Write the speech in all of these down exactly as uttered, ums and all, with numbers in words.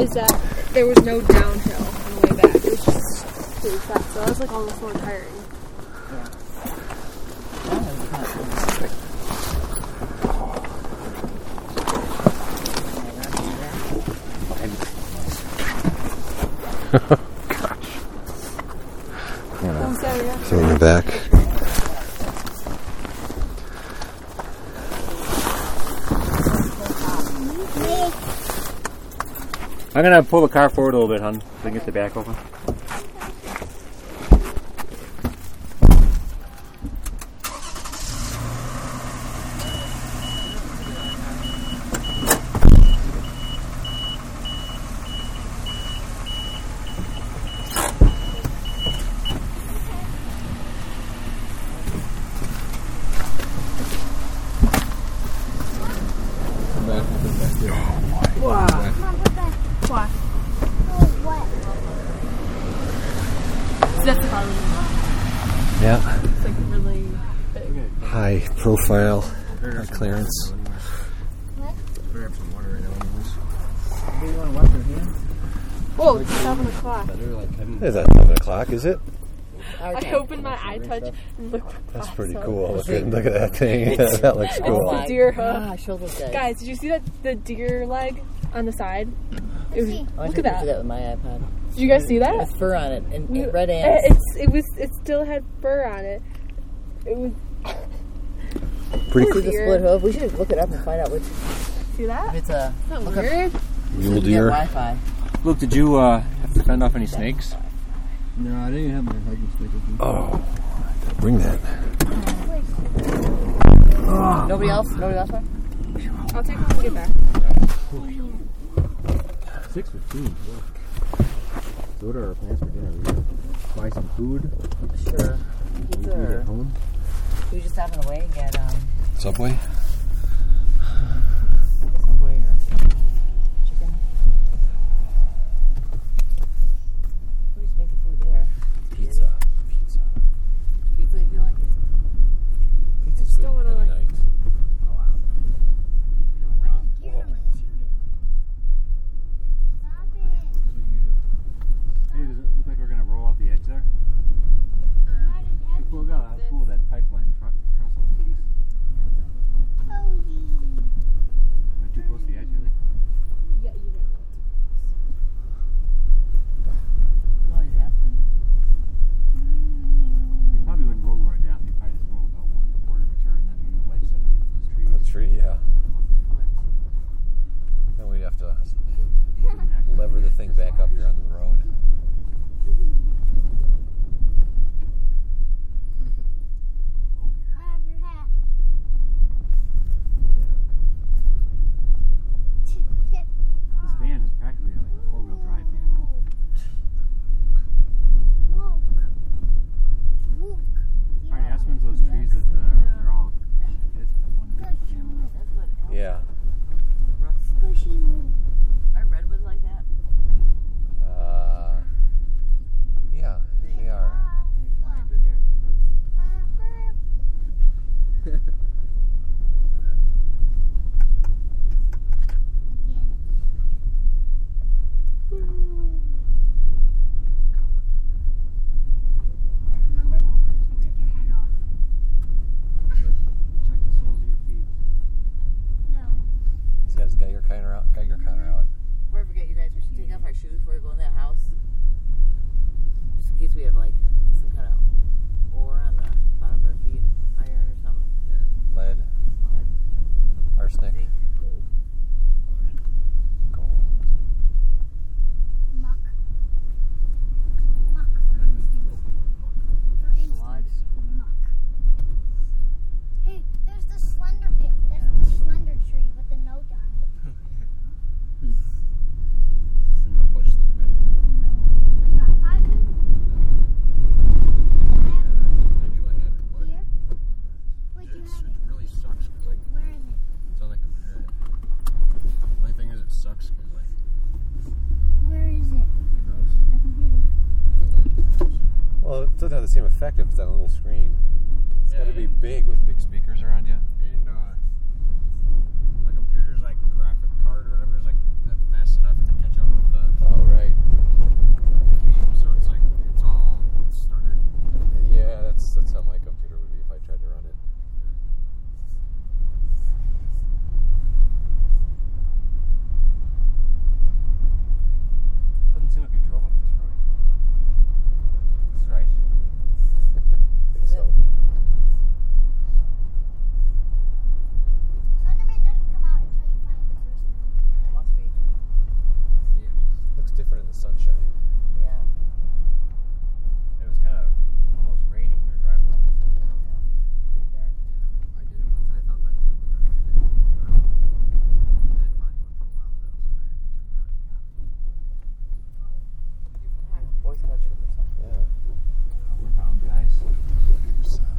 is that there was no downhill on the way back. It was just pretty fast. So I was like almost more tiring. Yeah. Gosh. I'm sorry, yeah. So in the back. I'm gonna pull the car forward a little bit, hon, so I can get the back open. Yeah. It's like really big. High profile, high clearance. Whoa, it's seven o'clock. Is that seven o'clock, is it? I opened my eye touch and looked. That's pretty cool. Look at, look at that thing. That looks cool. It's the deer hoof. Gosh, those look good. Guys, did you see that the deer leg on the side? It was, I look tried at to do that. that with my iPad. Did you guys see that? With fur on it and, and You- red ants. It's it was it still had fur on it. It was. Pretty See cool. the split hoof. We should look it up and find out which. See that? If it's a Isn't look that up- weird? Mule get deer. Wi-Fi. Luke, did you uh, have to fend off any snakes? No, I didn't have my hiking stick with me. Oh, bring that. Nobody else? Nobody else? One? I'll take one and get back. six fifteen. So what are our plans for dinner? We gonna buy some food. Sure. We Pizza can or get home. we just stop on the way and get um Subway? Subway or chicken. We just make the food there. Pizza. Pizza. Pizza if you like it. Pizza's just don't good wanna, every like- night. Hey, does it look like we're gonna roll out the edge there? Cool, got how cool that pipeline tr- trestle is. Am I too close to the edge, really? Yeah, you know. Well, he's asking. You probably wouldn't roll right down. You probably just roll about one quarter of a turn, then you wedge that against those trees. A tree, yeah. Then we'd have to lever the thing back up here onto the road. This van is practically like a four-wheel drive vehicle. Alright, Aspen's those trees that uh, they're all hit one big family. That's what elk Yeah. Are redwoods like that? Uh, yeah, they are. Intertwined with their roots. Check the soles of your feet. He's got his Geiger counter out. Geiger counter out. Before I forget, you guys, we should take off our shoes before we go in that house. Just in case we have like some kind of ore on the bottom of our feet, iron or something. Lead, Lead, arsenic, zinc. gold. Blood. Hey, there's the slender pit. There's the slender tree with the note on it. Is there no place to live in? No. On your iPod? I do, I have it, but Here? Wait, you it's, have it it. really sucks because like Where is it? it's on the computer. My thing is it sucks because like Where is it? gross. The computer. Well, it doesn't have the same effect if it's on a little screen. It's Yeah, got to be and- big with big speakers around you. And uh, my computer's like graphic card or whatever is like not fast enough to catch up with the sunshine. Yeah. It was kind of almost raining. We were driving home. Pretty dark. I did it once. I thought that too, but then I did it. I didn't find one for a while though, so I turned around and got it. Boy Scout troop or something. Yeah. We're bound, guys. Here's, uh,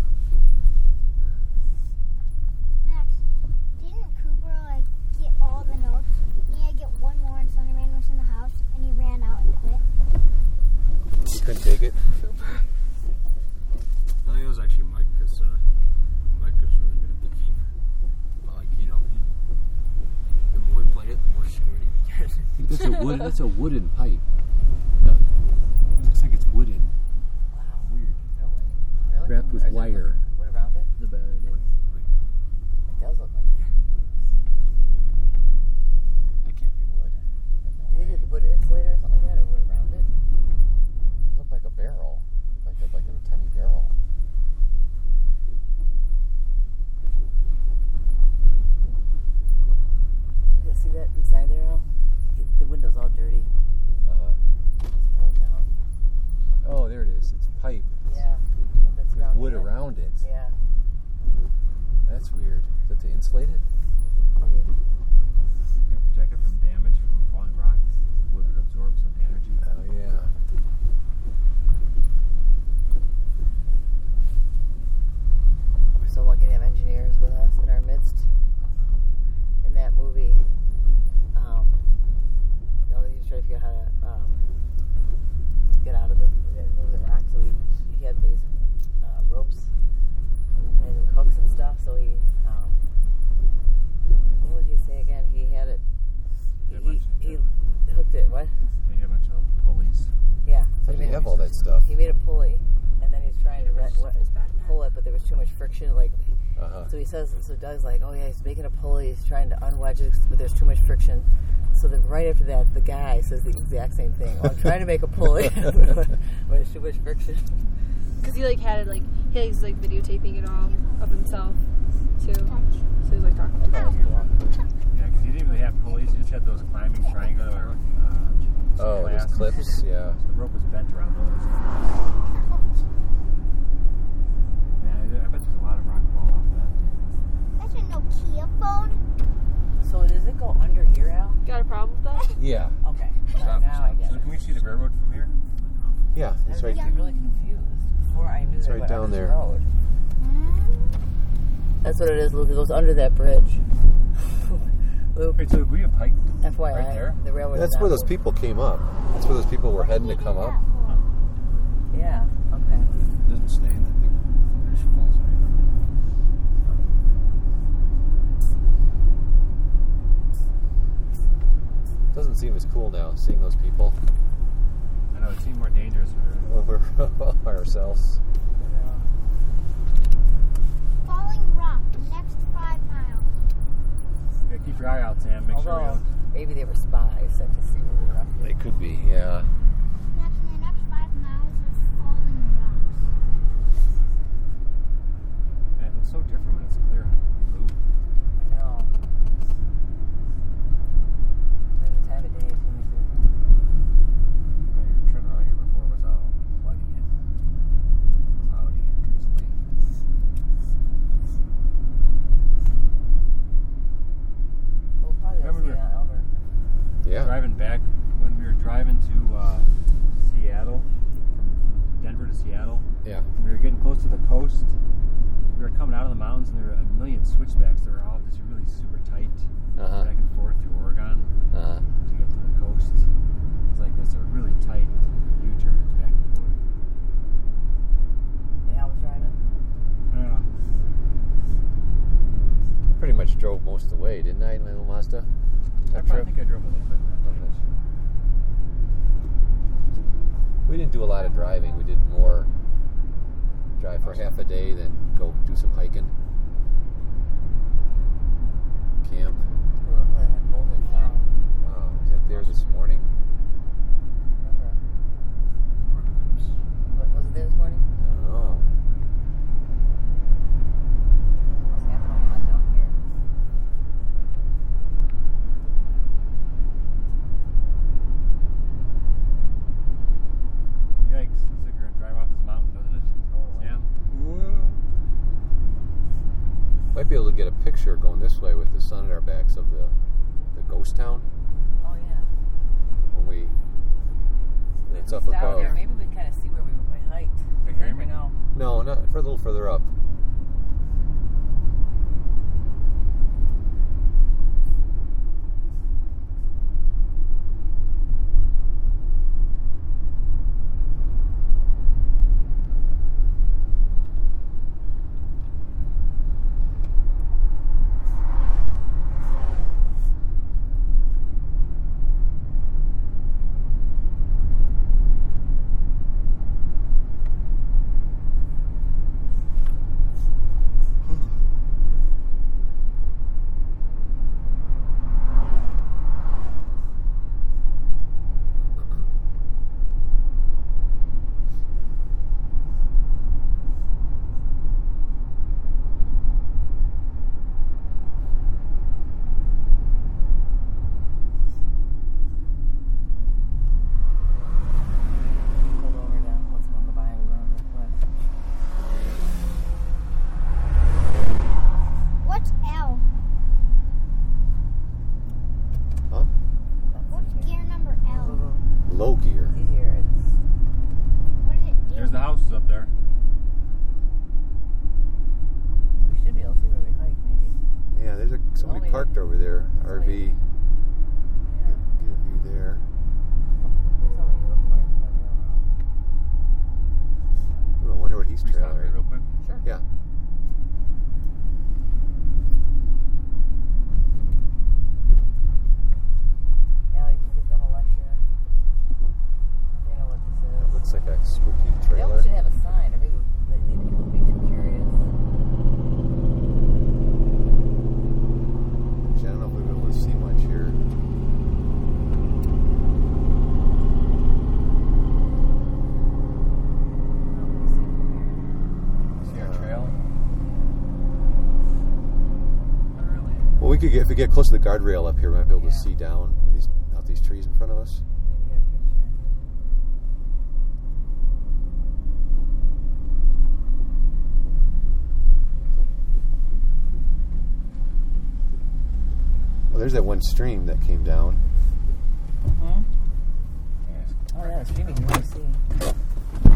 Max, didn't Cooper like get all the notes? He had to get one more and Slenderman was in the house and he ran out and quit. You couldn't take it? I think it was actually Mike, because uh, Mike was really good at the game. Like, you know, he, the more he played it, the more scared he became. That's a wood. That's a wooden pipe. Yeah. Looks like it's wooden. Wow. Weird. No way. Really? Wrapped with Or is it wire. Wood, wood around it? The bad idea. It does look like it. That can't be wood. Do you think it's wood insulator or something like that, or wood around it? It looked like a barrel. Like a, like a tiny barrel. You see that inside there now? The window's all dirty. Uh, All down. oh, there it is. It's pipe. Yeah. That's With around wood here. around it. Yeah. That's weird. Is that to insulate it? Maybe. You're protected from damage from falling rocks. The wood would absorb some of the energy. Oh, yeah. We're so lucky to have engineers with us in our midst. In that movie, um, no, he was trying to figure out how to um, get out of the, move the rock. So he, he had these uh, ropes and hooks and stuff. So he, um, what would he say again? He had it. Yeah, He, bunch- he, he hooked it. What? They had a bunch of pulleys. Yeah. How So do he you made, have all that stuff? he made a pulley, and then he's trying to re- what, pull it, but there was too much friction. Like. Uh-huh. So he says, so Doug's like, oh yeah, he's making a pulley, he's trying to unwedge it, but there's too much friction. So then right after that, the guy says the exact same thing. Oh, I'm trying to make a pulley, but there's too much friction. Because he like had it like he was like videotaping it all of himself too. So he was like talking to That was him. cool. Yeah, because he didn't really have pulleys. He just had those climbing triangular uh, Oh, those clasps. clips? Yeah. So the rope was bent around those. Yeah, I bet there's a lot of rock fall off that. That's a Nokia phone. So does it go under here, Al? Got a problem with that? Yeah. Okay, now, now I get So it. can we see the railroad from here? Yeah. I It's was right. actually really confused before I knew It's that right went down on this there. road. Mm. That's what it is, Luke. It goes under that bridge. Luke, Wait, so we have pike F Y I, right there? the railroad. That's is where not those moving. people came up. That's where those people were heading to come up. Yeah. Okay. It doesn't stay in that thing. It just falls right. Doesn't seem as cool now seeing those people I know, it seemed more dangerous. When we were, over by ourselves. Falling rock. Next five miles. yeah, keep your eye out, Sam. Make sure we Although don't. maybe they were spies sent to see what we were up to. They could be, yeah. Max, in the next five miles is falling rocks. Yeah, it looks so different when it's clear blue. I know. Then the time of day is when it's Well, you were turning around here before it was all muddy and cloudy and drizzly. We'll probably Remember see we- it on Elmer. Yeah. Driving back, when we were driving to uh, Seattle, from Denver to Seattle, Yeah. we were getting close to the coast. We were coming out of the mountains, and there were a million switchbacks. They were all just really super tight, Uh-huh. back and forth through Oregon Uh-huh. to get to the coast. It's like this, are really tight U-turns back and forth. Yeah, I was driving. Yeah. I pretty much drove most of the way, didn't I, in my little Mazda? I That probably trip? think I drove a little bit. Not that much. We didn't do a lot of driving. We did more drive for half a day, then go do some hiking. Camp. Ooh, look at that golden sound. Wow. Was that there this morning? Remember? What, was it there this morning? I don't know. What's happening a lot down here? get a picture going this way with the sun at our backs of the the ghost town Oh yeah. when we. It's up Down above. there, maybe we can kind of see where we, we hiked. Can you hear me? No. No, not for a little further up. Pulled over to let's go by. We went over the cliff. What's L? Huh? That's What's easier. gear number L? Low gear. It's easier. It's What does it do? There's the houses up there. we should be able to see where we hiked, maybe. Yeah, there's a somebody Oh, yeah. parked over there. R V. Yeah. Get a view there. That's all we need to look for. It's the railroad. Ooh, I wonder what he's Can we stop here trailing. real quick? Sure. Yeah. Now you can give them a lecture. They know what this is. It looks like a spooky They trailer. almost should have a sign, or maybe they, they people would be too curious. Actually, I don't know if we'll be able to see much here. See our trail? Not really. Well, we could get if we get close to the guardrail up here, we might be able to Yeah. see down these out these trees in front of us. Maybe get a picture. Well, there's that one stream that came down. Mm-hmm. Yes. Oh yeah, the stream you can really see.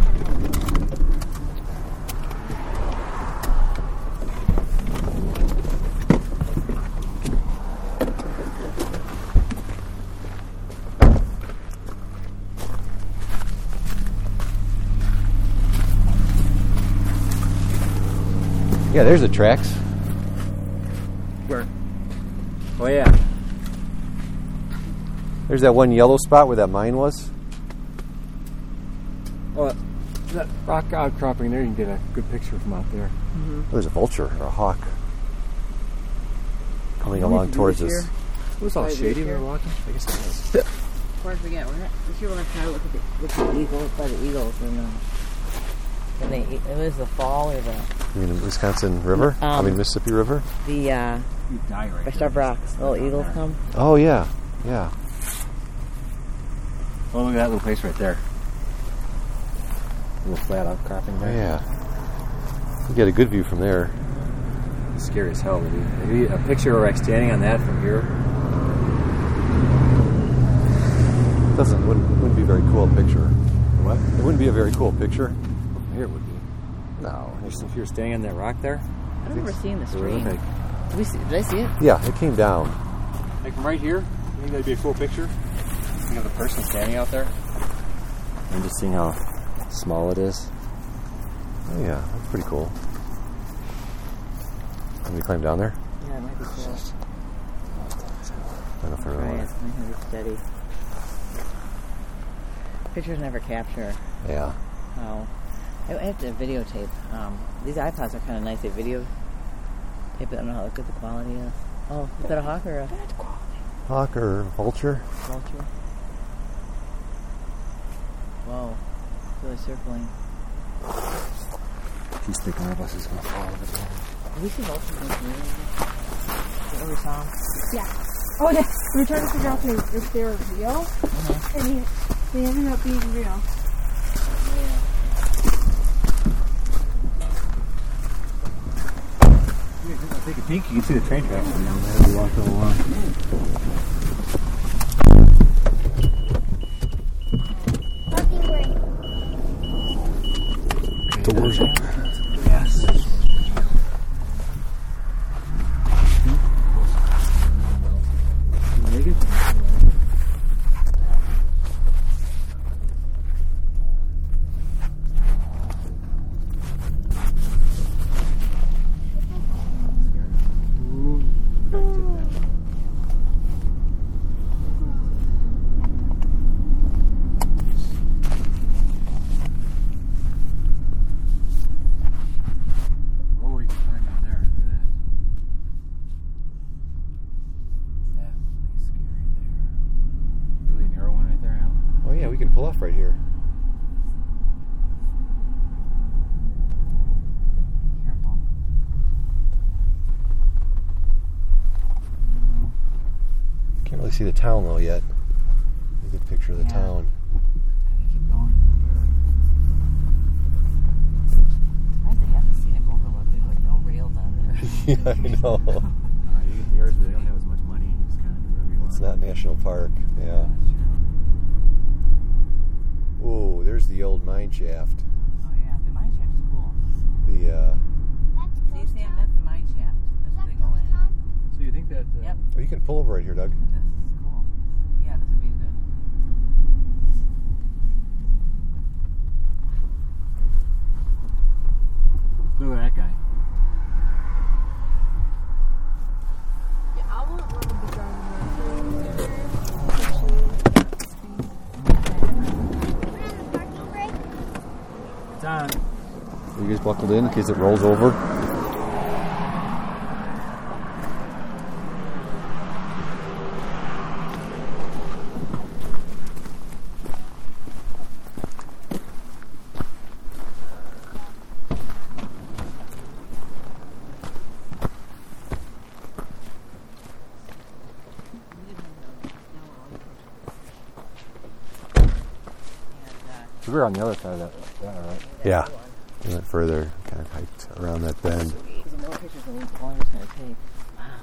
Yeah, there's the tracks. Where? Oh yeah. There's that one yellow spot where that mine was. Oh, that rock outcropping there, you can get a good picture from out there. Oh, there's a vulture or a hawk coming Oh, we along can do towards this us. here. It was all Right, shady when we here. were walking. I guess it was. Before I forget, we're not, this year we're going to try to look at the, look at the eagles, by the eagles, and uh, when they, it was the fall or the, You mean the Wisconsin River? I Um, mean Mississippi River? the, uh, You die right by there. Star Rocks, little eagles come. Oh yeah, yeah. Oh, look at that little place right there. A little flat outcropping Oh, there. yeah. You get a good view from there. Scary as hell. Maybe, maybe a picture of Rex standing on that from here. Doesn't wouldn't, wouldn't be a very cool picture. What? It wouldn't be a very cool picture. From here it would be. No. Just if you're standing on that rock there. I don't remember seeing the It would look stream. like- Did, we see, did I see it? Yeah, it came down. Like from right here, I think that'd be a cool picture. You have the person standing out there. And just seeing how small it is. Oh yeah, that's pretty cool. Can we climb down there? Yeah, it might be cool. I don't know if I really Right, want it's nice and steady. Pictures never capture to. Yeah. how. I I have to videotape. Um, these iPods are kind of nice. They videotape it. I don't know how good the quality is. Oh, is that a hawk or a Hawk or vulture? vulture? Whoa, it's really circling. He's thinking one of us is going to fall over there. Did we see vultures in the community? Is that what we saw? Yeah. Oh, they, we were trying to figure out if, if they were real, Uh-huh. and he, they ended up being real. Yeah. I think Take a peek, you can see the train tracks from down there as we walk along. Parking brake. Doors open. Yes. Make it? Oh, we can climb down there. Look at that. That is scary there. Really narrow one right there, Al? Oh yeah, we can pull off right here. Careful. Can't really see the town though yet. A good picture of the Yeah. town. Keep going. Surprised they have the scenic overlook. There's like no rails on there. Yeah, I know. Uh, you get yours, but they don't have as much money. You just kind of do whatever you want. It's not National Park. Yeah. That's true. Whoa, there's the old mine shaft. Oh yeah, the mine shaft is cool. The uh That's See, ghost Sam, town. that's the mine shaft. Is That's where that they go ghost in. town? So you think that... Uh, Yep. oh, you can pull over right here, Doug. This is cool. Yeah, this would be good. Look at that guy. Yeah, I won't want to be driving there. We're on the parking brake. It's on. You guys buckled in in case it rolls over. And, We were on the other side of that. Yeah, right. Yeah. We went further, kind of hiked around that bend. uh, the more pictures the longer it's going to take. Wow.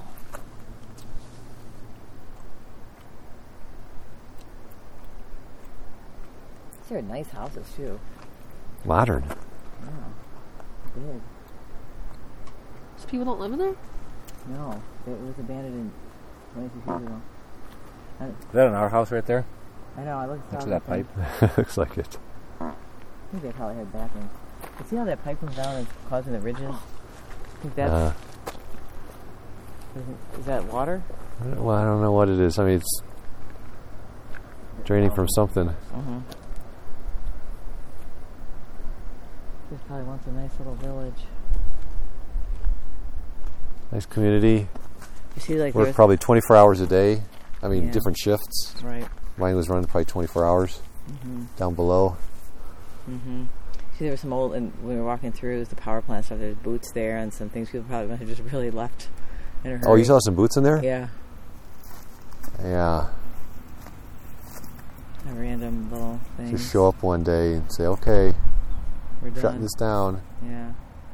These are nice houses too. Modern. Yeah. Big. So people don't live in there? No, it was abandoned twenty-two years ago. I, Is that an our house right there? I know, I looked Next at to that pipe? Looks like it. I think they probably had bathrooms. You see how that pipe comes down and it's causing the ridges? I think that's. Uh, is that water? well, I don't know what it is. I mean, it's draining from something. Mm-hmm. This probably wants a nice little village. Nice community. You see, like, Work there's. probably twenty-four hours a day. I mean, Yeah. different shifts. Right. Mine was running probably twenty-four hours Mm-hmm. down below. Mm-hmm. See, there was some old, and when we were walking through, it was the power plant stuff. There's boots there and some things people probably must have just really left in a hurry. Oh, you saw some boots in there? Yeah. Yeah. A random little thing. Just show up one day and say, okay, We're done. shutting this down. Yeah.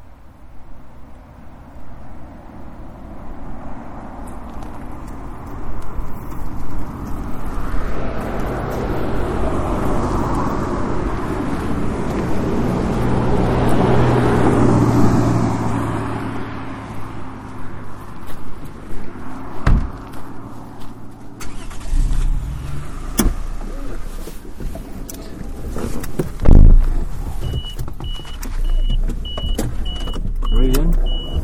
Right in?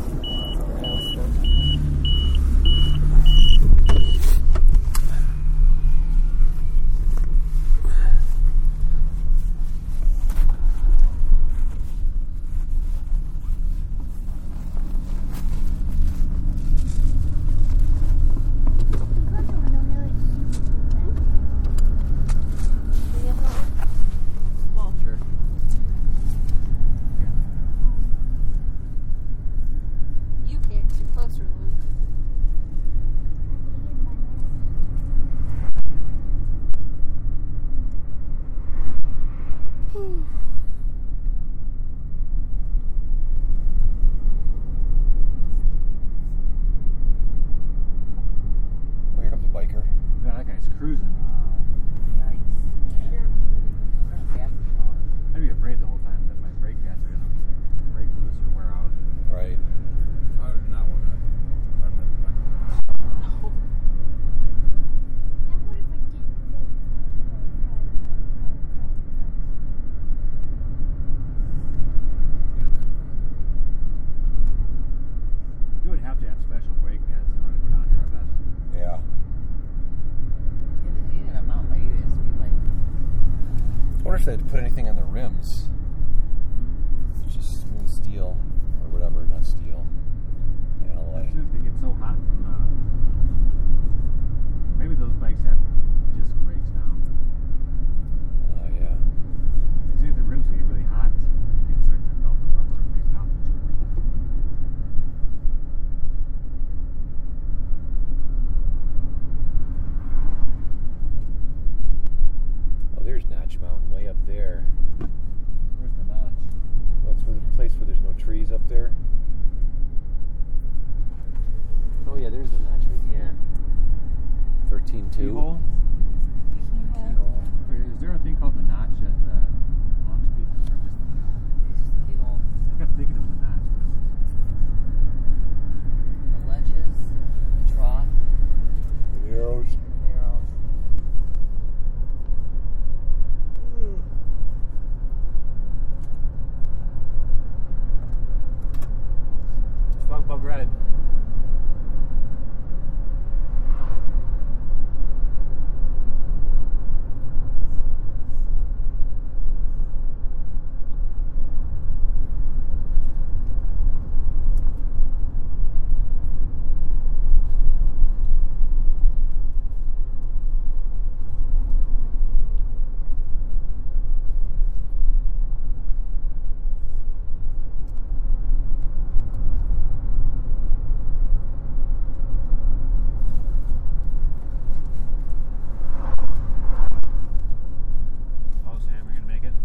Sure. You can't. 'Cause you're closer, Luke. if they had to put anything on the rims. It's just smooth steel or whatever, not steel. Alloy. I think they get so hot from the. Maybe those bikes have disc brakes now. Oh yeah. It's either the rims will get really hot, you can start to melt the rubber and make pop the tubers. Oh, there's Notch Mountain way up there. Where's the notch? That's where the place where there's no trees up there. Oh yeah, there's the notch right here. Thirteen two. Keyhole? Is there a thing called the notch at uh, Long Speed? Or just the It's just the keyhole. I kept thinking of the notch. The ledges, the trough, The arrows. the arrows. Slug Bug Red. Oh, Sam, you're gonna make it?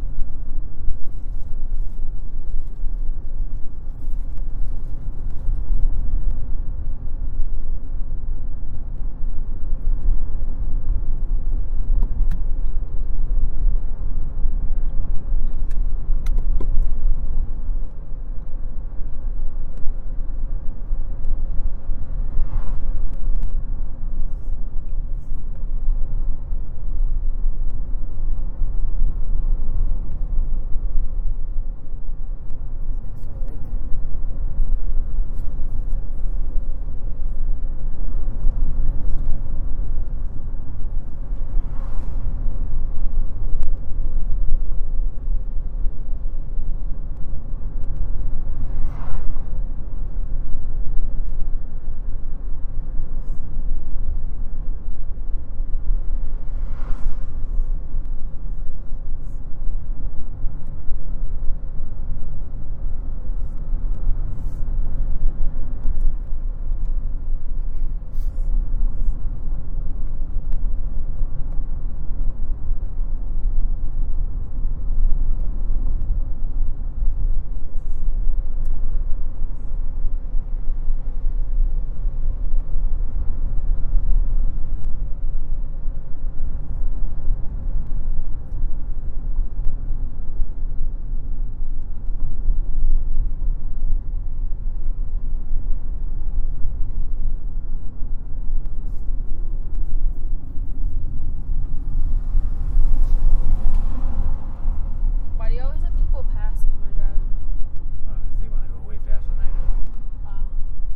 Why do you always let people pass when we're driving? Uh, they want to go way faster than I do. Uh,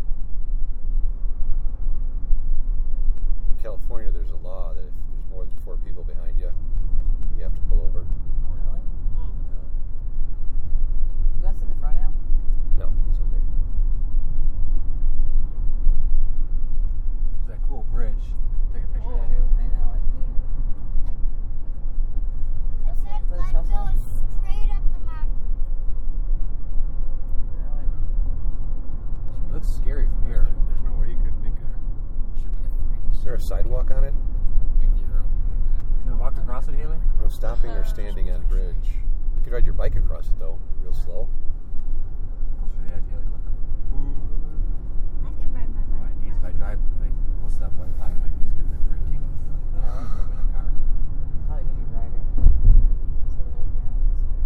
In California, there's a law that if there's more than four people behind you, you have to pull over. Oh, really? mm. You want to sit in the front now? No, it's okay. It's that cool bridge. Take a picture of that, I Haley? know, it's neat. It said Where's let's Chelsea? go straight up the mountain. It looks scary from here. There's, there's nowhere you could make a. Should be a three D. Is there a sidewalk on it? Make the arrow point back. You gonna walk across it, Haley? No stopping or standing on bridge. You could ride your bike across it though, real slow. Closer to the edge, Haley. Look. I could ride my My bike. knees, if I drive like close to that white line, my knees get that pretty tingly. Like, oh, I'm in a car. Probably because you're driving. Instead of looking out this way.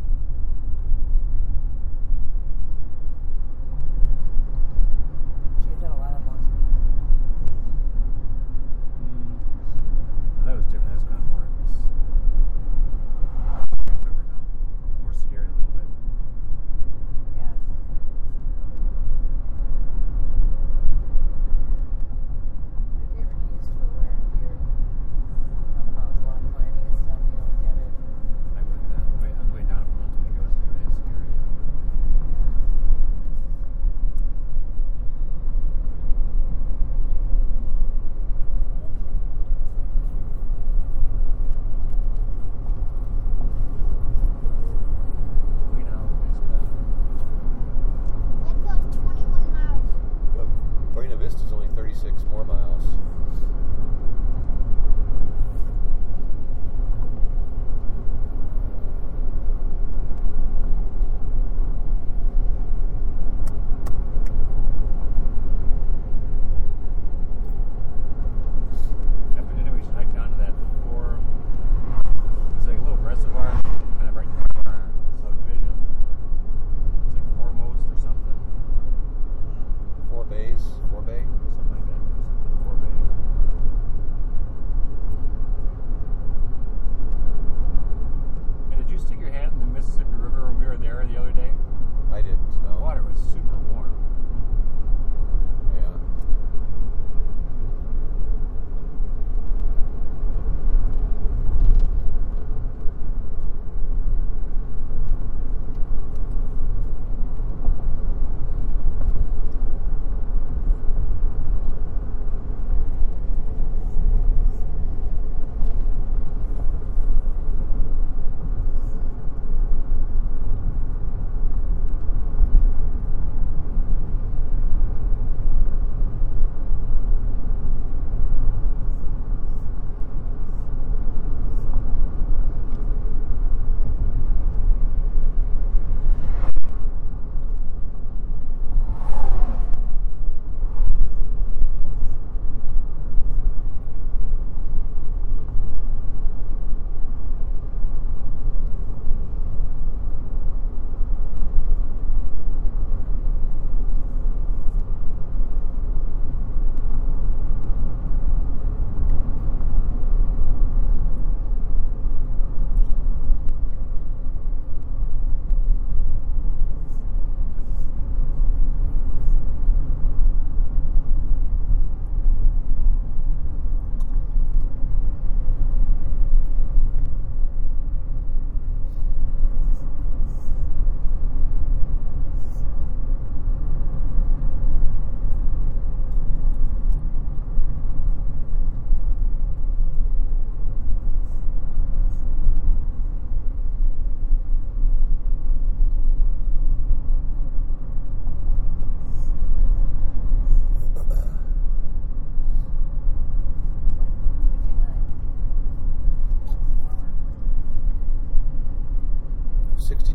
Did you get that a lot on Long Speed? Mm. Well, that was different. That was kind of more. Just, I can't remember now. More scared a little bit. Yeah. Have you ever used for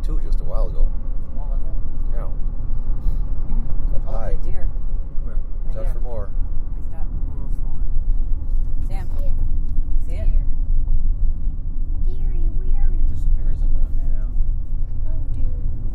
too just a while ago. What was it? Yeah. Up Oh, high. the deer. Where? Right Watch out there. for more. They stopped. A little swollen. Sam, See it. see it? Deary weary. Disappears in the. I know. Oh dear.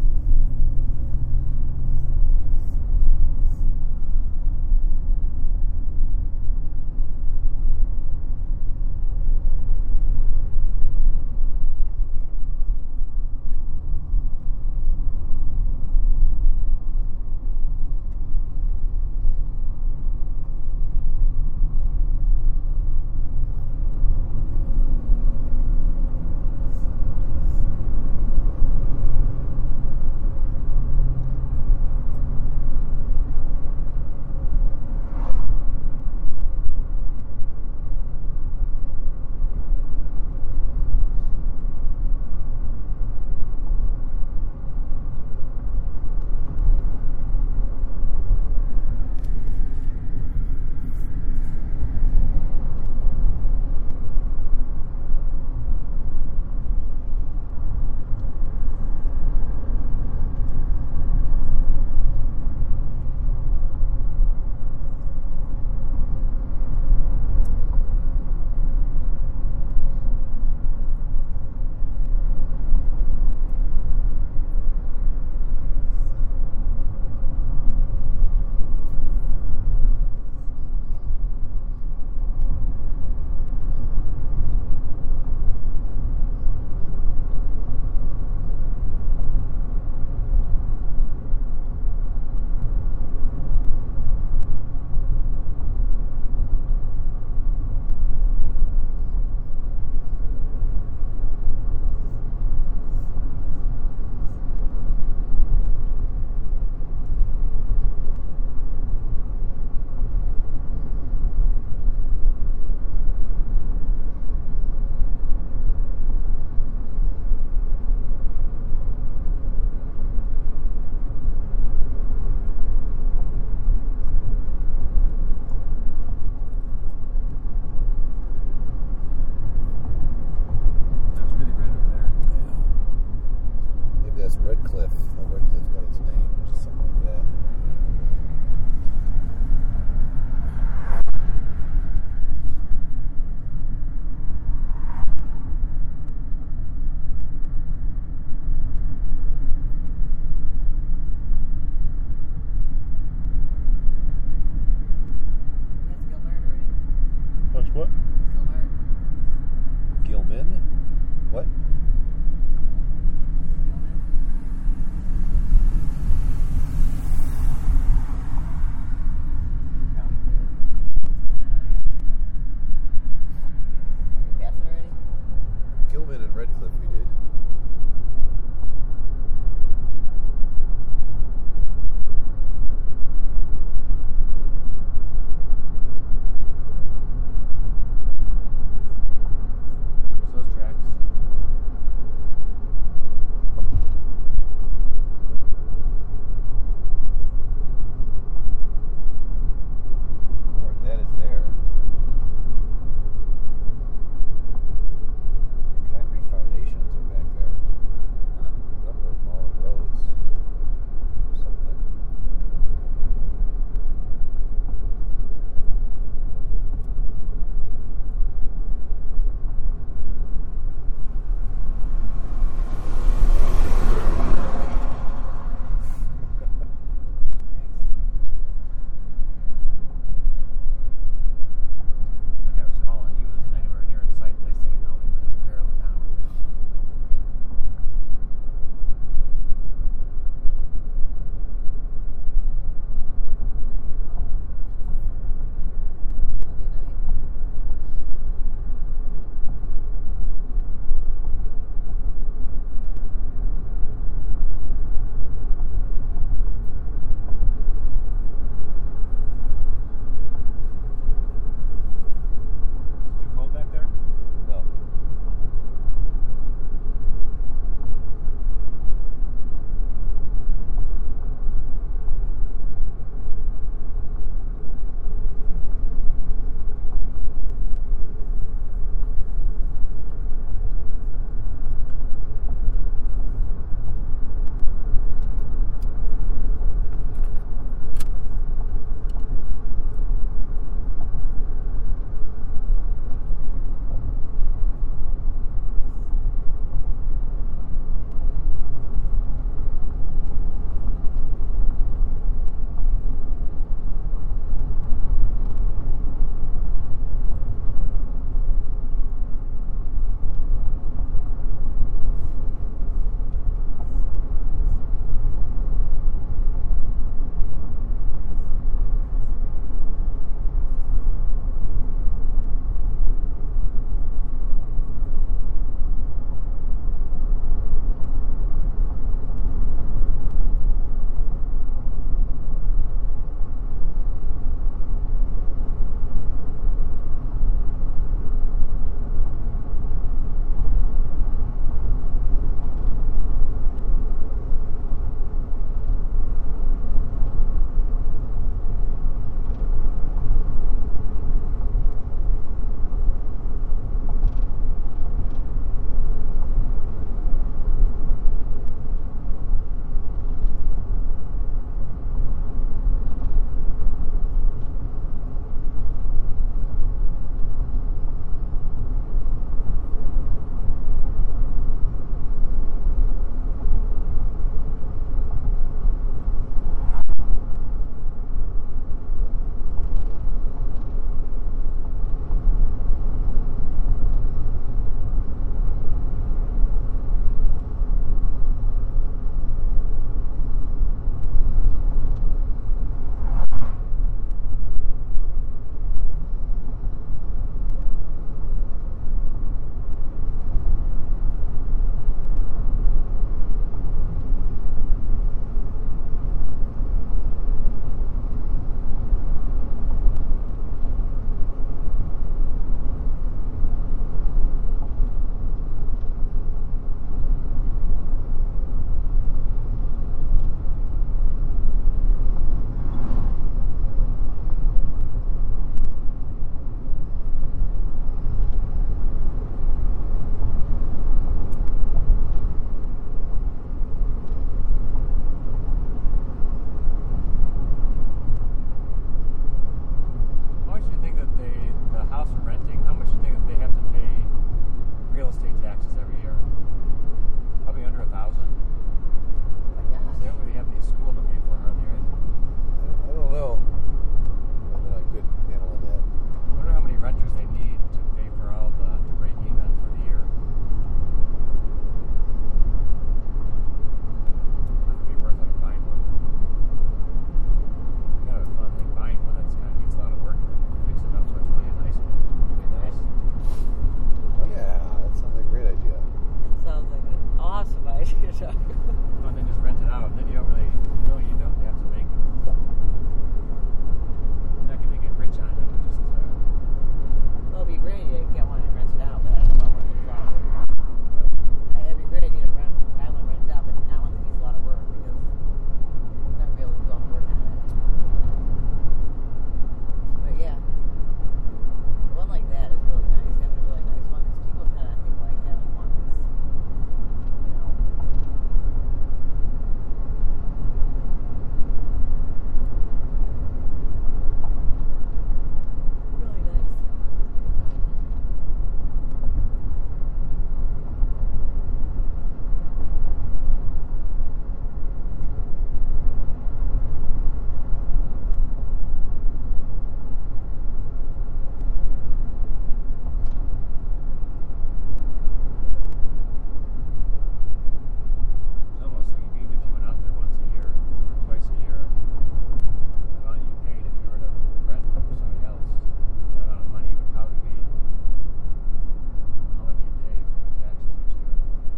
That's really red over there. Maybe that's Redcliffe. How Redcliffe got its name, or something like that. That's Gilbert already. That's what? Gilbert. Gilman? What? Gilman. truck. Oh, and then just rent it out. And then you don't really, really, you don't have to make. You're not going to get rich on it. But just uh, Well, it'd be great to get one and rent it out, but I don't know what it's about. It'd be great to get a rent, buy one and rent it out, but not one that needs a lot of work because I'll never be able to do all the work on it. But yeah, the one like that is really nice. Having a really nice one because people kind of think like having one that's, you know. Really nice. it's almost like even if you went out there once a year or twice a year, the amount you paid if you were to rent from somebody else, that amount of money would probably be how much you pay for the taxes each year.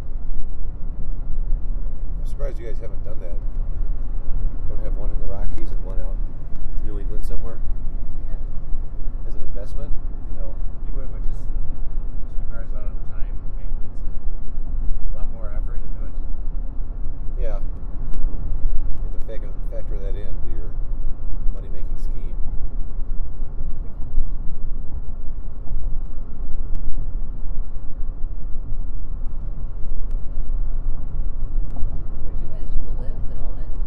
I'm surprised you guys haven't done that. Don't have one in the Rockies and one out in New England somewhere as an investment. You know, You would, but just just requires a lot of time, maintenance, and a lot more effort into it. yeah. You have to factor, factor that into your money-making scheme. Would you where the people live that own it?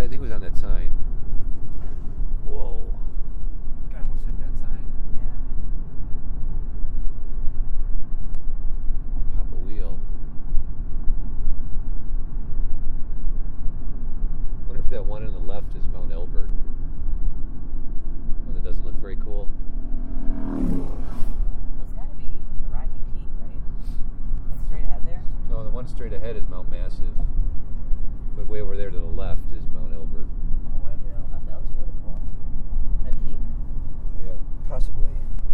I think it was on that sign. Whoa. I almost hit that sign. Yeah. Pop a wheel. Wonder if that one on the left is Mount Elbert. One that doesn't look very cool. Well, it's got to be a rocky peak, right? Like straight ahead there? No, the one straight ahead is Mount Massive. But way over there to the left is Mount Elbert. Oh, way over there. That that looks really cool. That peak. Yeah, possibly.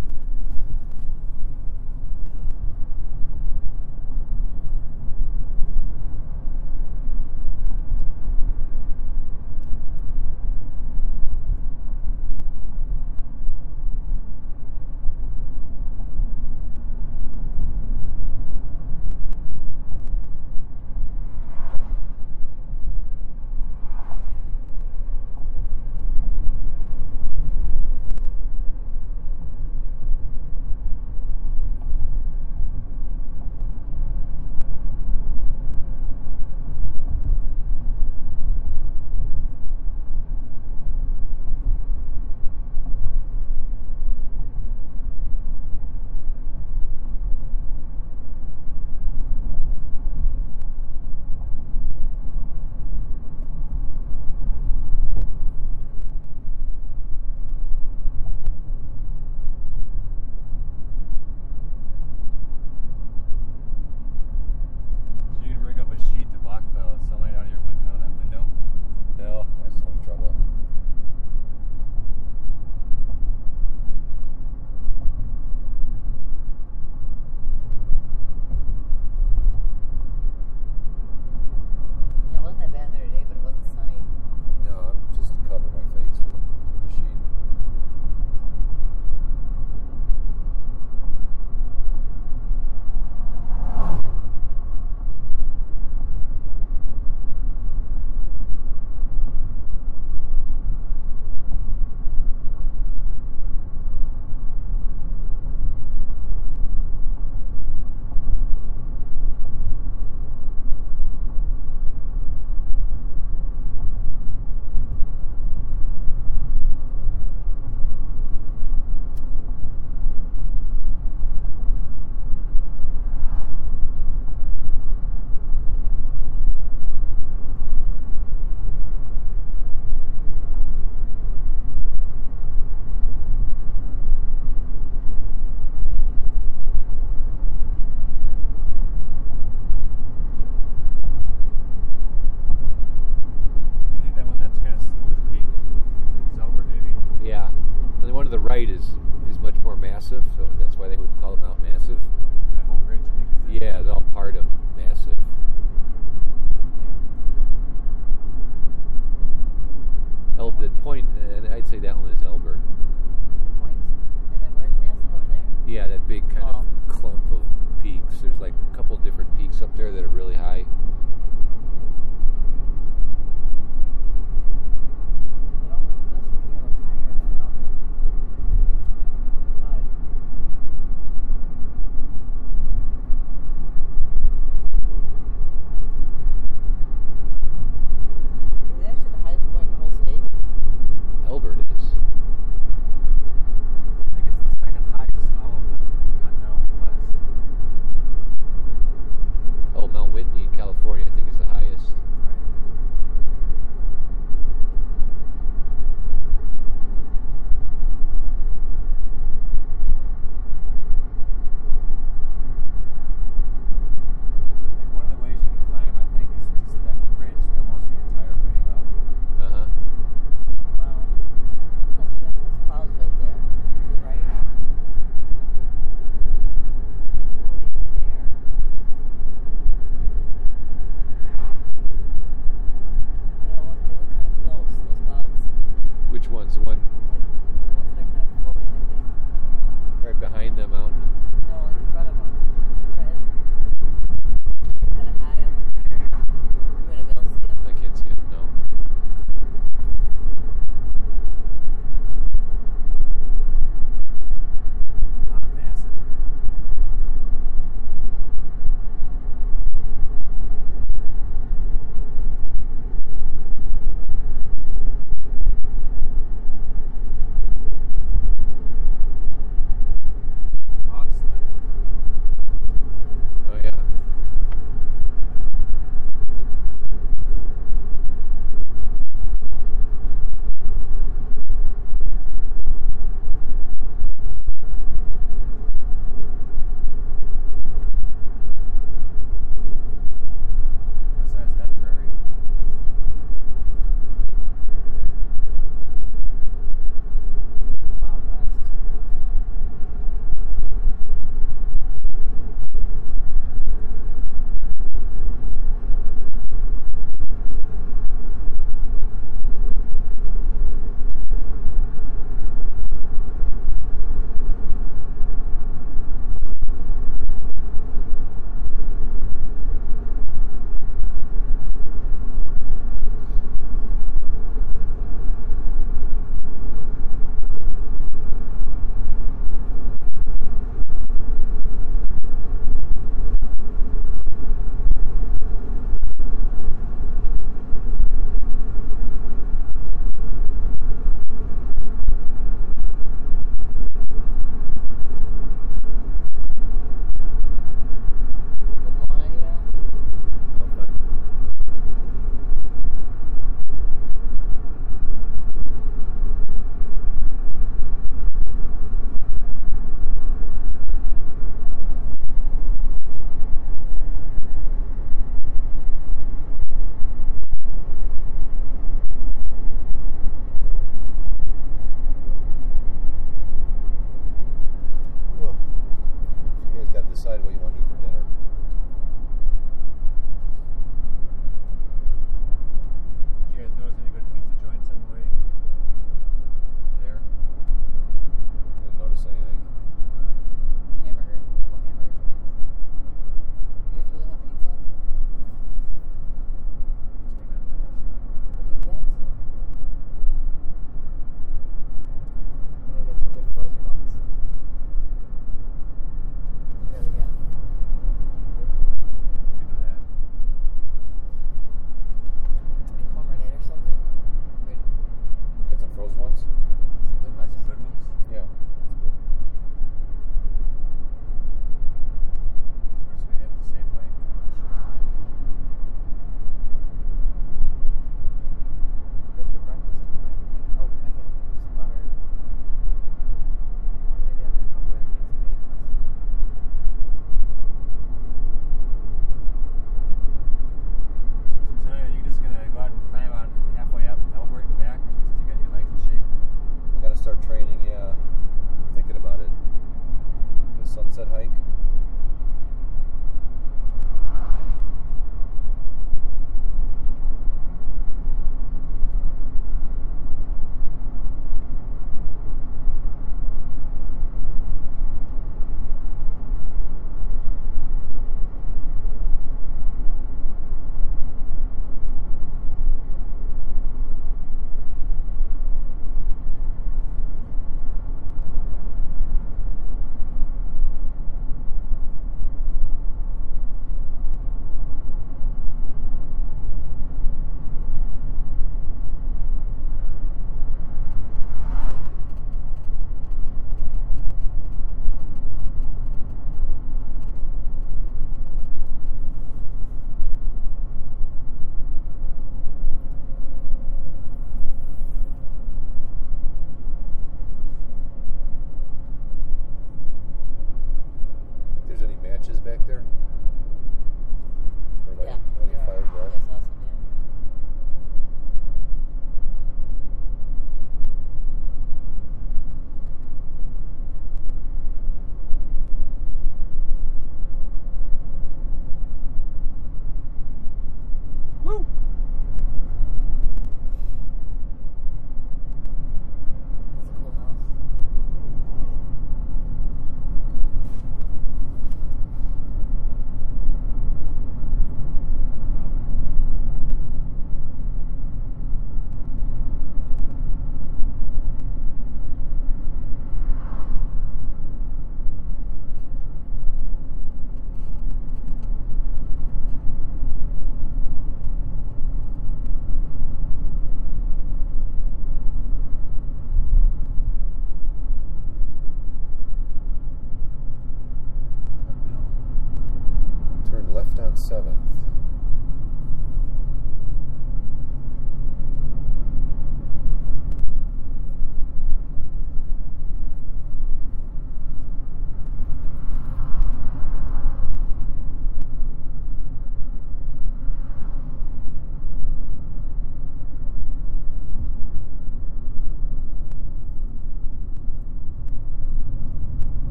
So you can rig up a sheet to block the sunlight out of your win- out of that window. No, that's so much trouble. Yeah, it wasn't that bad there today, but it wasn't sunny. No, I'm just covering my face with, with the sheet. You think that one that's kind of smooth peak is Elbert maybe? Yeah. And the one to the right is, is much more massive, so that's why they would call it Mount Massive. That whole ridge, you think is the Yeah, it's all part of Massive. El, the point, and I'd say that one is Elbert. The point. And then where's Massive over there? Yeah, that big kind Oh. of clump of peaks. There's like a couple different peaks up there that are really high. It almost does feel like higher than Albert. God.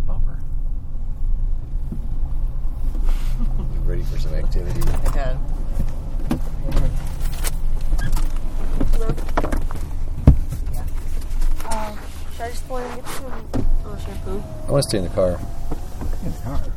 bumper. You ready for some activity? I can. Um, should I just pull in and get some little shampoo? I want to stay in the car. It's hard.